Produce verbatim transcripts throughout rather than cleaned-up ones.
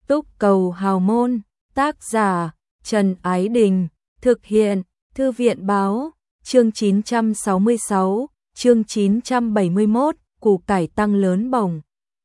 Túc Cầu Hào Môn, tác giả Trần Ái Đình, thực hiện Thư viện Báo, chương chín trăm sáu mươi sáu, chương chín trăm bảy mươi mốt, củ cải tăng lớn bổng.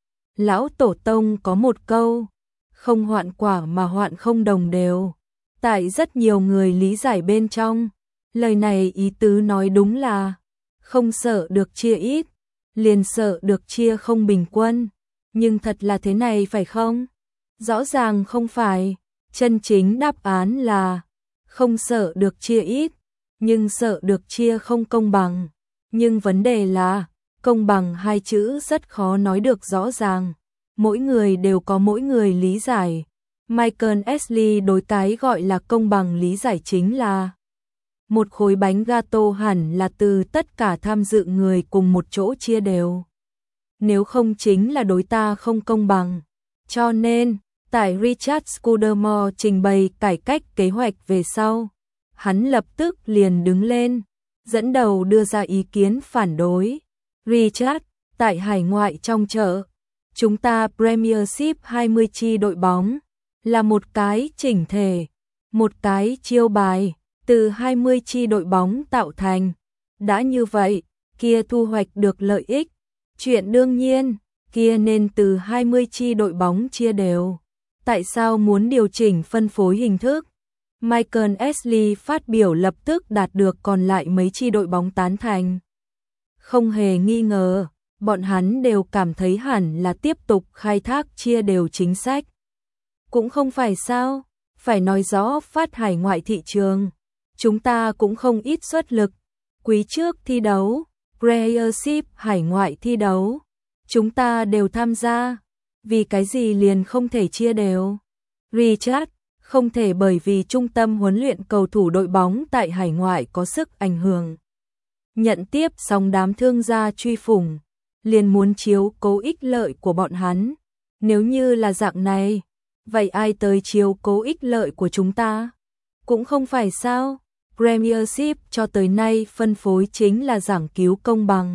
Lão Tổ Tông có một câu, không hoạn quả mà hoạn không đồng đều. Tại rất nhiều người lý giải bên trong, lời này ý tứ nói đúng là không sợ được chia ít, liền sợ được chia không bình quân. Nhưng thật là thế này phải không? Rõ ràng không phải, chân chính đáp án là không sợ được chia ít, nhưng sợ được chia không công bằng. Nhưng vấn đề là, công bằng hai chữ rất khó nói được rõ ràng. Mỗi người đều có mỗi người lý giải. Michael Easley đối cái gọi là công bằng lý giải chính là một khối bánh gato hẳn là từ tất cả tham dự người cùng một chỗ chia đều. Nếu không chính là đối ta không công bằng. Cho nên, tại Richard Scudamore trình bày cải cách kế hoạch về sau, hắn lập tức liền đứng lên, dẫn đầu đưa ra ý kiến phản đối. Richard, tại hải ngoại trong chợ, chúng ta Premiership hai mươi chi đội bóng, là một cái chỉnh thể, một cái chiêu bài, từ hai mươi chi đội bóng tạo thành. Đã như vậy, kia thu hoạch được lợi ích. Chuyện đương nhiên, kia nên từ hai mươi chi đội bóng chia đều. Tại sao muốn điều chỉnh phân phối hình thức? Michael Easley phát biểu lập tức đạt được còn lại mấy chi đội bóng tán thành. Không hề nghi ngờ, bọn hắn đều cảm thấy hẳn là tiếp tục khai thác chia đều chính sách. Cũng không phải sao, phải nói rõ phát hải ngoại thị trường. Chúng ta cũng không ít xuất lực. Quý trước thi đấu, Premiership hải ngoại thi đấu, chúng ta đều tham gia. Vì cái gì liền không thể chia đều? Richard, không thể bởi vì trung tâm huấn luyện cầu thủ đội bóng tại hải ngoại có sức ảnh hưởng. Nhận tiếp sóng đám thương gia truy phủng, liền muốn chiếu cố ích lợi của bọn hắn. Nếu như là dạng này, vậy ai tới chiếu cố ích lợi của chúng ta? Cũng không phải sao? Premiership cho tới nay phân phối chính là giảng cứu công bằng.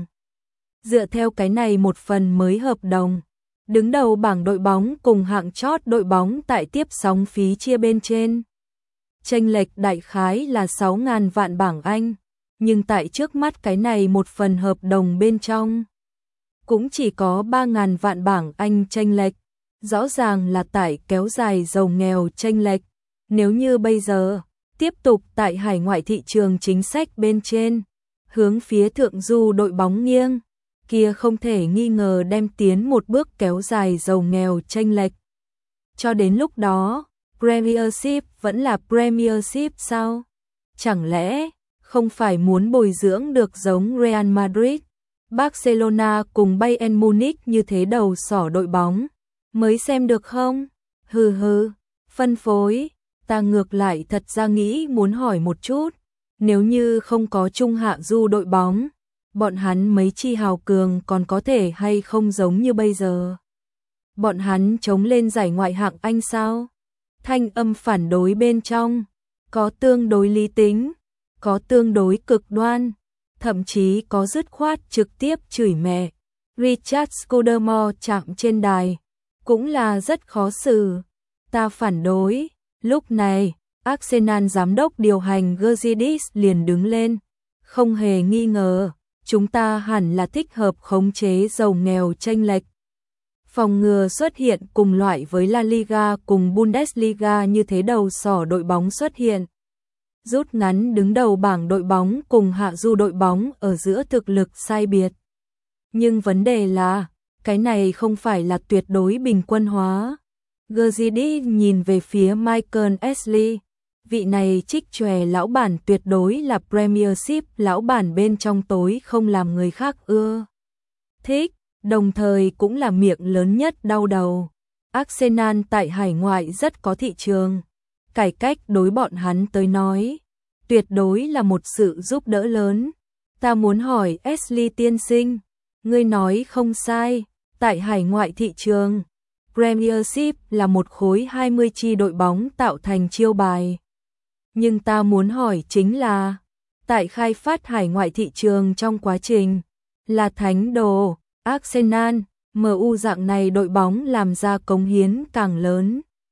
Dựa theo cái này một phần mới hợp đồng, đứng đầu bảng đội bóng cùng hạng chót đội bóng tại tiếp sóng phí chia bên trên. Chênh lệch đại khái là sáu nghìn vạn bảng Anh, nhưng tại trước mắt cái này một phần hợp đồng bên trong, cũng chỉ có ba nghìn vạn bảng Anh chênh lệch. Rõ ràng là tại kéo dài giàu nghèo chênh lệch. Nếu như bây giờ, tiếp tục tại hải ngoại thị trường chính sách bên trên, hướng phía thượng du đội bóng nghiêng, kia không thể nghi ngờ đem tiến một bước kéo dài giàu nghèo chênh lệch. Cho đến lúc đó, Premiership vẫn là Premiership sao? Chẳng lẽ không phải muốn bồi dưỡng được giống Real Madrid, Barcelona cùng Bayern Munich như thế đầu sỏ đội bóng mới xem được không? Hừ hừ, phân phối, ta ngược lại thật ra nghĩ muốn hỏi một chút, nếu như không có trung hạ du đội bóng, bọn hắn mấy chi hào cường còn có thể hay không giống như bây giờ? Bọn hắn chống lên giải ngoại hạng Anh sao? Thanh âm phản đối bên trong, có tương đối lý tính, có tương đối cực đoan, thậm chí có dứt khoát trực tiếp chửi mẹ. Richard Scudamore chạm trên đài, cũng là rất khó xử. Ta phản đối. Lúc này, Arsenal giám đốc điều hành Gazidis liền đứng lên. Không hề nghi ngờ, chúng ta hẳn là thích hợp khống chế giàu nghèo chênh lệch. Phòng ngừa xuất hiện cùng loại với La Liga cùng Bundesliga như thế đầu sỏ đội bóng xuất hiện. Rút ngắn đứng đầu bảng đội bóng cùng hạ du đội bóng ở giữa thực lực sai biệt. Nhưng vấn đề là, cái này không phải là tuyệt đối bình quân hóa. Gazidis nhìn về phía Michael Easley, vị này trích chòe lão bản tuyệt đối là Premiership lão bản bên trong tối không làm người khác ưa thích, đồng thời cũng là miệng lớn nhất đau đầu. Arsenal tại hải ngoại rất có thị trường, cải cách đối bọn hắn tới nói, tuyệt đối là một sự giúp đỡ lớn. Ta muốn hỏi Easley tiên sinh, ngươi nói không sai, tại hải ngoại thị trường, Premiership là một khối hai mươi chi đội bóng tạo thành chiêu bài. Nhưng ta muốn hỏi chính là, tại khai phát hải ngoại thị trường trong quá trình, là thánh đồ, Arsenal, em u dạng này đội bóng làm ra cống hiến càng lớn.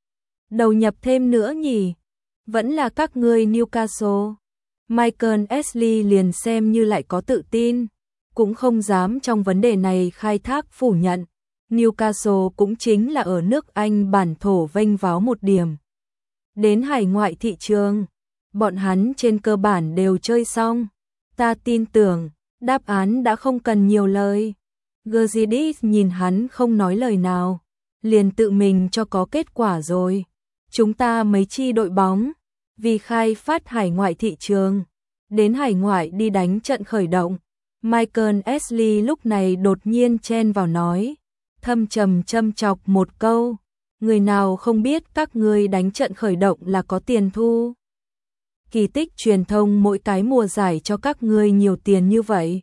Đầu nhập thêm nữa nhỉ? Vẫn là các ngươi Newcastle. Michael Ashley liền xem như lại có tự tin, cũng không dám trong vấn đề này khai thác phủ nhận. Newcastle cũng chính là ở nước Anh bản thổ vênh váo một điểm. Đến hải ngoại thị trường, bọn hắn trên cơ bản đều chơi xong. Ta tin tưởng, đáp án đã không cần nhiều lời. Gazidis nhìn hắn không nói lời nào, liền tự mình cho có kết quả rồi. Chúng ta mấy chi đội bóng, vì khai phát hải ngoại thị trường, đến hải ngoại đi đánh trận khởi động. Michael Ashley lúc này đột nhiên chen vào nói, thâm trầm châm chọc một câu, người nào không biết các ngươi đánh trận khởi động là có tiền thu. Kỳ tích truyền thông mỗi cái mùa giải cho các ngươi nhiều tiền như vậy.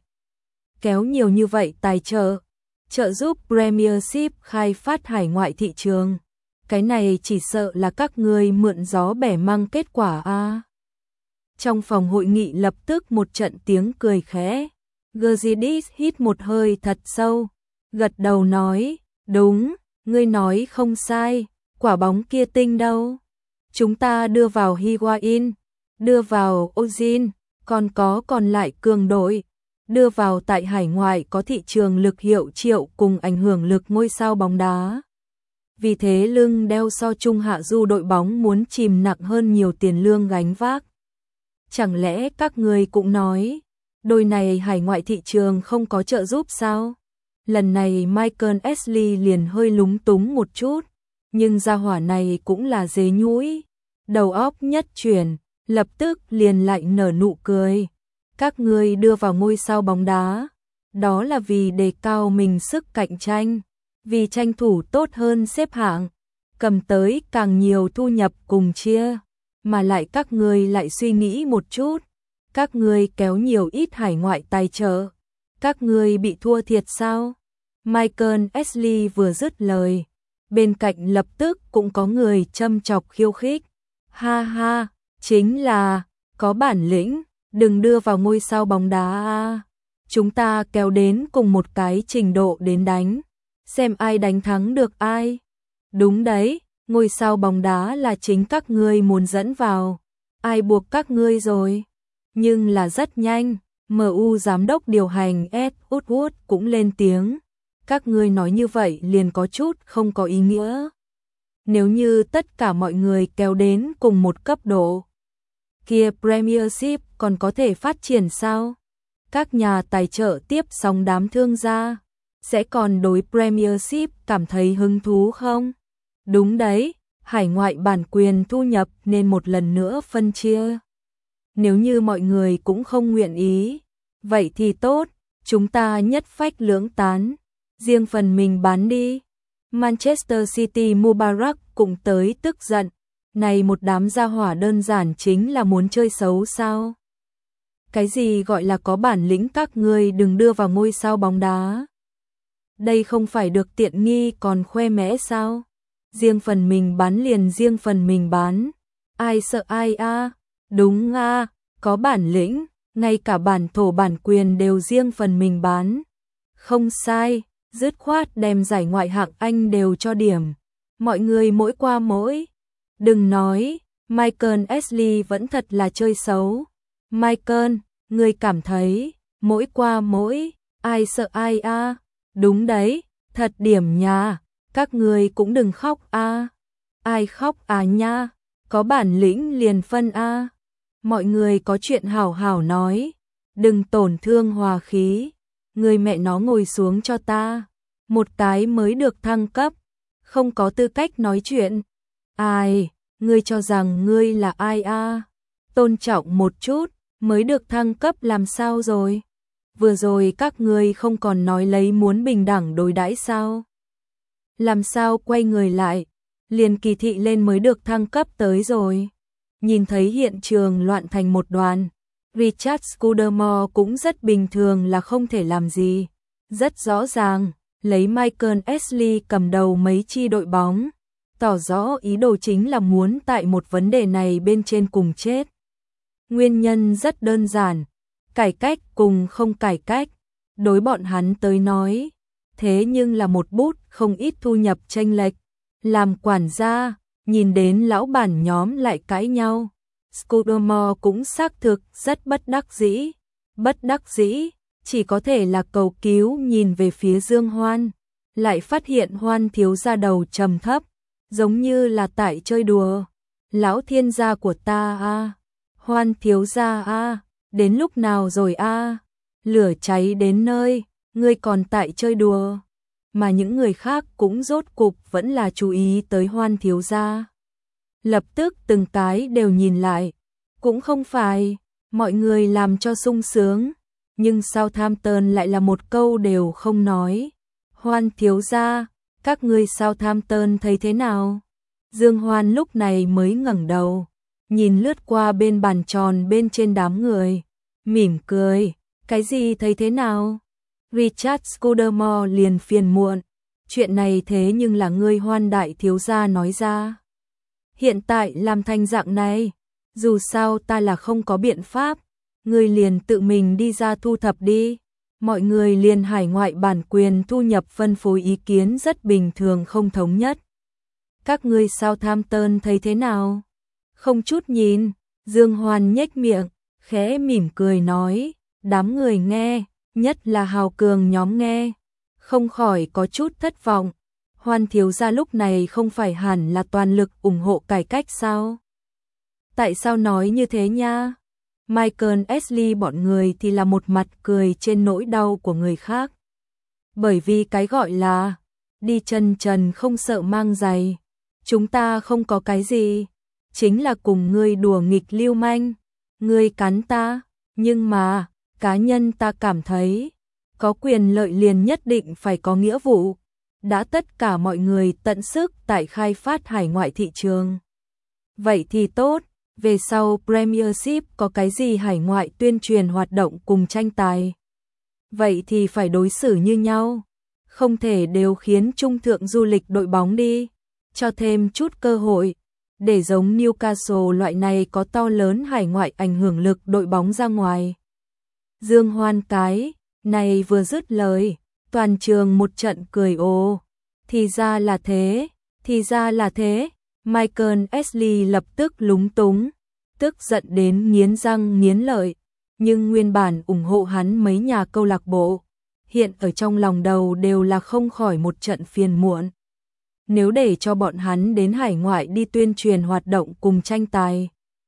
Kéo nhiều như vậy tài trợ, trợ giúp Premiership khai phát hải ngoại thị trường. Cái này chỉ sợ là các ngươi mượn gió bẻ măng kết quả a. Trong phòng hội nghị lập tức một trận tiếng cười khẽ. Gazidis hít một hơi thật sâu, gật đầu nói, đúng, ngươi nói không sai, quả bóng kia tinh đâu. Chúng ta đưa vào Higuain, đưa vào Ozil, còn có còn lại cường đội, đưa vào tại hải ngoại có thị trường lực hiệu triệu cùng ảnh hưởng lực ngôi sao bóng đá. Vì thế lưng đeo so trung hạ du đội bóng muốn chìm nặng hơn nhiều tiền lương gánh vác. Chẳng lẽ các người cũng nói, đôi này hải ngoại thị trường không có trợ giúp sao? Lần này Michael Ashley liền hơi lúng túng một chút, nhưng gia hỏa này cũng là dế nhũi. Đầu óc nhất chuyển, lập tức liền lại nở nụ cười. Các ngươi đưa vào ngôi sao bóng đá, đó là vì đề cao mình sức cạnh tranh, vì tranh thủ tốt hơn xếp hạng, cầm tới càng nhiều thu nhập cùng chia. Mà lại các ngươi lại suy nghĩ một chút, các ngươi kéo nhiều ít hải ngoại tài trợ, các ngươi bị thua thiệt sao? Michael Ashley vừa dứt lời, bên cạnh lập tức cũng có người châm chọc khiêu khích. Ha ha, chính là, có bản lĩnh, đừng đưa vào ngôi sao bóng đá a. Chúng ta kéo đến cùng một cái trình độ đến đánh, xem ai đánh thắng được ai. Đúng đấy, ngôi sao bóng đá là chính các ngươi muốn dẫn vào, ai buộc các ngươi rồi. Nhưng là rất nhanh, em u giám đốc điều hành Ed Woodward cũng lên tiếng. Các ngươi nói như vậy liền có chút không có ý nghĩa. Nếu như tất cả mọi người kéo đến cùng một cấp độ, kia Premiership còn có thể phát triển sao? Các nhà tài trợ tiếp sóng đám thương gia, sẽ còn đối Premiership cảm thấy hứng thú không? Đúng đấy, hải ngoại bản quyền thu nhập nên một lần nữa phân chia. Nếu như mọi người cũng không nguyện ý, vậy thì tốt, chúng ta nhất phách lưỡng tán, riêng phần mình bán đi. Manchester City Mubarak cũng tới tức giận, này một đám gia hỏa đơn giản chính là muốn chơi xấu sao? Cái gì gọi là có bản lĩnh các ngươi đừng đưa vào ngôi sao bóng đá? Đây không phải được tiện nghi còn khoe mẽ sao? Riêng phần mình bán liền riêng phần mình bán, ai sợ ai a? À? Đúng a, à, có bản lĩnh, ngay cả bản thổ bản quyền đều riêng phần mình bán. Không sai, dứt khoát đem giải ngoại hạng Anh đều cho điểm. Mọi người mỗi qua mỗi. Đừng nói, Michael Ashley vẫn thật là chơi xấu. Michael, ngươi cảm thấy, mỗi qua mỗi, ai sợ ai a? À? Đúng đấy, thật điểm nha, các ngươi cũng đừng khóc a. À. Ai khóc à nha, có bản lĩnh liền phân a. À. Mọi người có chuyện hảo hảo nói, đừng tổn thương hòa khí. Người mẹ nó ngồi xuống cho ta, một cái mới được thăng cấp, không có tư cách nói chuyện. Ai, ngươi cho rằng ngươi là ai a? À? Tôn trọng một chút, mới được thăng cấp làm sao rồi? Vừa rồi các ngươi không còn nói lấy muốn bình đẳng đối đãi sao? Làm sao quay người lại, liền kỳ thị lên mới được thăng cấp tới rồi. Nhìn thấy hiện trường loạn thành một đoàn, Richard Scudamore cũng rất bình thường là không thể làm gì. Rất rõ ràng, lấy Michael Ashley cầm đầu mấy chi đội bóng, tỏ rõ ý đồ chính là muốn tại một vấn đề này bên trên cùng chết. Nguyên nhân rất đơn giản, cải cách cùng không cải cách, đối bọn hắn tới nói, thế nhưng là một bút không ít thu nhập chênh lệch. Làm quản gia, nhìn đến lão bản nhóm lại cãi nhau. Scudamore cũng xác thực rất bất đắc dĩ. Bất đắc dĩ, chỉ có thể là cầu cứu nhìn về phía Dương Hoan. Lại phát hiện Hoan thiếu gia đầu trầm thấp, giống như là tại chơi đùa. Lão thiên gia của ta a, Hoan thiếu gia a, đến lúc nào rồi a? Lửa cháy đến nơi, ngươi còn tại chơi đùa. Mà những người khác cũng rốt cục vẫn là chú ý tới Hoan thiếu gia. Lập tức từng cái đều nhìn lại. Cũng không phải, mọi người làm cho sung sướng, nhưng Southampton lại là một câu đều không nói. Hoan thiếu gia, các ngươi Southampton thấy thế nào? Dương Hoan lúc này mới ngẩng đầu, nhìn lướt qua bên bàn tròn bên trên đám người, mỉm cười, cái gì thấy thế nào? Richard Scudamore liền phiền muộn, chuyện này thế nhưng là ngươi Hoan đại thiếu gia nói ra. Hiện tại làm thành dạng này, dù sao ta là không có biện pháp, ngươi liền tự mình đi ra thu thập đi. Mọi người liền hải ngoại bản quyền thu nhập phân phối ý kiến rất bình thường không thống nhất. Các ngươi Southampton thấy thế nào? Không chút nhìn, Dương Hoan nhếch miệng, khẽ mỉm cười nói, đám người nghe, nhất là hào cường nhóm nghe, không khỏi có chút thất vọng. Hoan thiếu gia lúc này không phải hẳn là toàn lực ủng hộ cải cách sao? Tại sao nói như thế nha? Michael Ashley bọn người thì là một mặt cười trên nỗi đau của người khác. Bởi vì cái gọi là đi chân trần không sợ mang giày. Chúng ta không có cái gì, chính là cùng ngươi đùa nghịch lưu manh, ngươi cắn ta, nhưng mà cá nhân ta cảm thấy có quyền lợi liền nhất định phải có nghĩa vụ. Đã tất cả mọi người tận sức tại khai phát hải ngoại thị trường. Vậy thì tốt. Về sau Premiership có cái gì hải ngoại tuyên truyền hoạt động cùng tranh tài. Vậy thì phải đối xử như nhau. Không thể đều khiến trung thượng du lịch đội bóng đi. Cho thêm chút cơ hội. Để giống Newcastle loại này có to lớn hải ngoại ảnh hưởng lực đội bóng ra ngoài. Dương Hoan cái này vừa dứt lời. Toàn trường một trận cười ồ. Thì ra là thế. Thì ra là thế. Michael Ashley lập tức lúng túng, tức giận đến nghiến răng nghiến lợi, nhưng nguyên bản ủng hộ hắn mấy nhà câu lạc bộ, hiện ở trong lòng đầu đều là không khỏi một trận phiền muộn. Nếu để cho bọn hắn đến hải ngoại đi tuyên truyền hoạt động cùng tranh tài,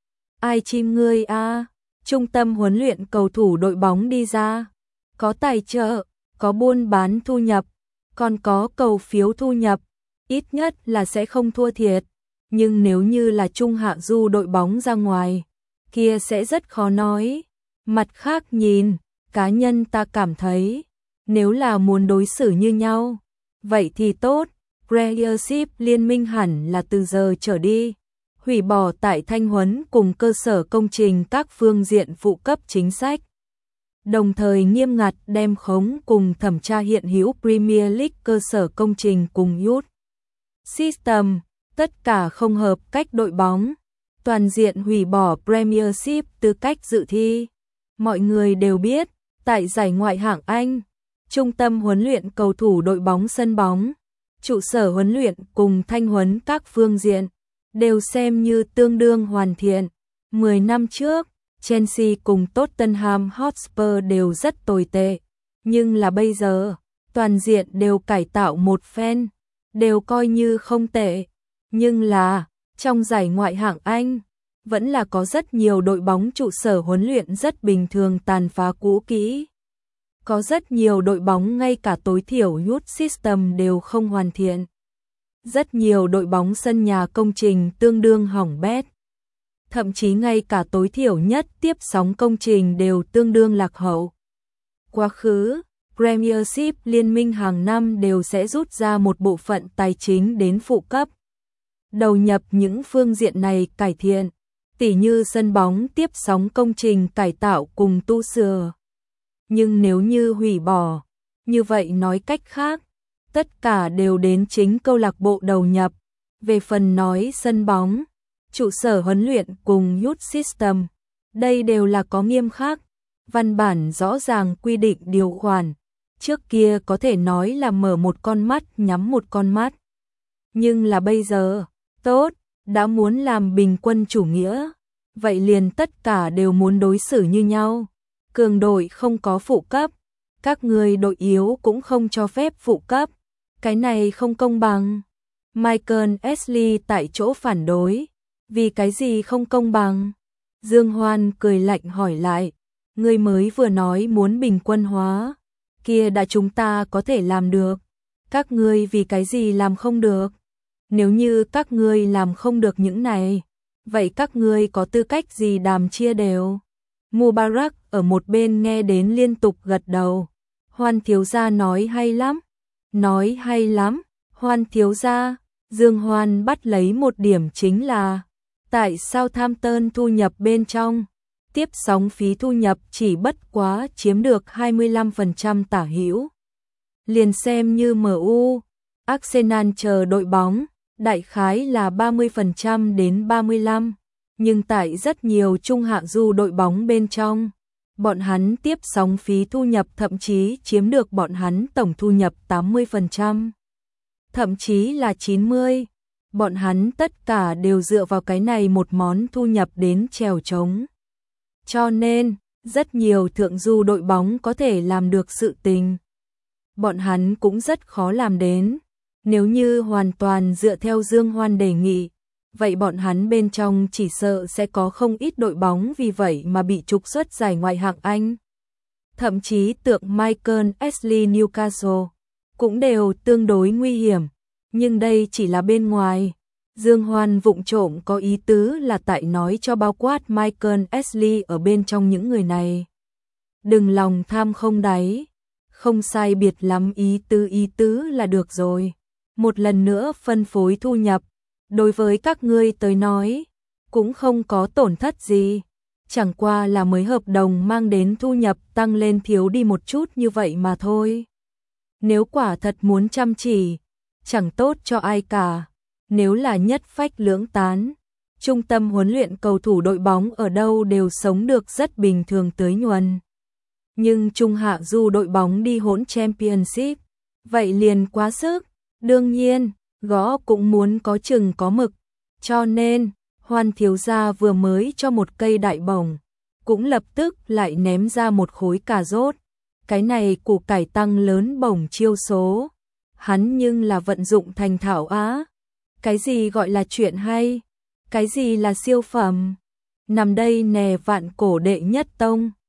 ai chim ngươi a? Trung tâm huấn luyện cầu thủ đội bóng đi ra, có tài trợ, có buôn bán thu nhập, còn có cầu phiếu thu nhập, ít nhất là sẽ không thua thiệt. Nhưng nếu như là trung hạ du đội bóng ra ngoài, kia sẽ rất khó nói. Mặt khác nhìn, cá nhân ta cảm thấy, nếu là muốn đối xử như nhau, vậy thì tốt, Premiership liên minh hẳn là từ giờ trở đi, hủy bỏ tại thanh huấn cùng cơ sở công trình các phương diện phụ cấp chính sách. Đồng thời nghiêm ngặt đem khống cùng thẩm tra hiện hữu Premier League cơ sở công trình cùng Youth System. Tất cả không hợp cách đội bóng, toàn diện hủy bỏ Premiership tư cách dự thi. Mọi người đều biết, tại giải ngoại hạng Anh, trung tâm huấn luyện cầu thủ đội bóng sân bóng, trụ sở huấn luyện cùng thanh huấn các phương diện, đều xem như tương đương hoàn thiện. Mười năm trước, Chelsea cùng Tottenham Hotspur đều rất tồi tệ, nhưng là bây giờ, toàn diện đều cải tạo một phen, đều coi như không tệ. Nhưng là, trong giải ngoại hạng Anh, vẫn là có rất nhiều đội bóng trụ sở huấn luyện rất bình thường tàn phá cũ kỹ. Có rất nhiều đội bóng ngay cả tối thiểu Youth System đều không hoàn thiện. Rất nhiều đội bóng sân nhà công trình tương đương hỏng bét. Thậm chí ngay cả tối thiểu nhất tiếp sóng công trình đều tương đương lạc hậu. Quá khứ, Premiership liên minh hàng năm đều sẽ rút ra một bộ phận tài chính đến phụ cấp. Đầu nhập những phương diện này cải thiện, tỉ như sân bóng tiếp sóng công trình cải tạo cùng tu sửa. Nhưng nếu như hủy bỏ, như vậy nói cách khác, tất cả đều đến chính câu lạc bộ đầu nhập. Về phần nói sân bóng, trụ sở huấn luyện cùng Youth System, đây đều là có nghiêm khắc, văn bản rõ ràng quy định điều khoản. Trước kia có thể nói là mở một con mắt nhắm một con mắt. Nhưng là bây giờ, tốt, đã muốn làm bình quân chủ nghĩa, vậy liền tất cả đều muốn đối xử như nhau. Cường đội không có phụ cấp, các ngươi đội yếu cũng không cho phép phụ cấp. Cái này không công bằng. Michael Ashley tại chỗ phản đối. Vì cái gì không công bằng? Dương Hoan cười lạnh hỏi lại. Ngươi mới vừa nói muốn bình quân hóa. Kia đã chúng ta có thể làm được. Các ngươi vì cái gì làm không được? Nếu như các ngươi làm không được những này, vậy các ngươi có tư cách gì đàm chia đều? Mubarak ở một bên nghe đến liên tục gật đầu. Hoan thiếu gia nói hay lắm. Nói hay lắm. Hoan thiếu gia. Dương Hoan bắt lấy một điểm chính là tại sao Southampton thu nhập bên trong tiếp sóng phí thu nhập chỉ bất quá chiếm được hai mươi lăm phần trăm tả hữu. Liền xem như em u, Arsenal chờ đội bóng, đại khái là ba mươi phần trăm đến ba mươi lăm, nhưng tại rất nhiều trung hạng du đội bóng bên trong, bọn hắn tiếp sóng phí thu nhập thậm chí chiếm được bọn hắn tổng thu nhập tám mươi phần trăm, thậm chí là chín mươi. Bọn hắn tất cả đều dựa vào cái này một món thu nhập đến trèo trống. Cho nên, rất nhiều thượng du đội bóng có thể làm được sự tình. Bọn hắn cũng rất khó làm đến. Nếu như hoàn toàn dựa theo Dương Hoan đề nghị, vậy bọn hắn bên trong chỉ sợ sẽ có không ít đội bóng vì vậy mà bị trục xuất giải ngoại hạng Anh. Thậm chí tượng Michael Ashley Newcastle cũng đều tương đối nguy hiểm. Nhưng đây chỉ là bên ngoài. Dương Hoan vụng trộm có ý tứ là tại nói cho bao quát Michael Ashley ở bên trong những người này. Đừng lòng tham không đáy. Không sai biệt lắm ý tứ ý tứ là được rồi. Một lần nữa phân phối thu nhập. Đối với các ngươi tới nói, cũng không có tổn thất gì. Chẳng qua là mới hợp đồng mang đến thu nhập tăng lên thiếu đi một chút như vậy mà thôi. Nếu quả thật muốn chăm chỉ, chẳng tốt cho ai cả. Nếu là nhất phách lưỡng tán, trung tâm huấn luyện cầu thủ đội bóng ở đâu đều sống được rất bình thường tới nhuần. Nhưng trung hạ du đội bóng đi hỗn Championship, vậy liền quá sức. Đương nhiên, gõ cũng muốn có chừng có mực. Cho nên, Hoan thiếu gia vừa mới cho một cây đại bổng, cũng lập tức lại ném ra một khối cà rốt. Cái này củ cải tăng lớn bổng chiêu số. Hắn nhưng là vận dụng thành thạo á. Cái gì gọi là chuyện hay? Cái gì là siêu phẩm? Nằm đây nè vạn cổ đệ nhất tông.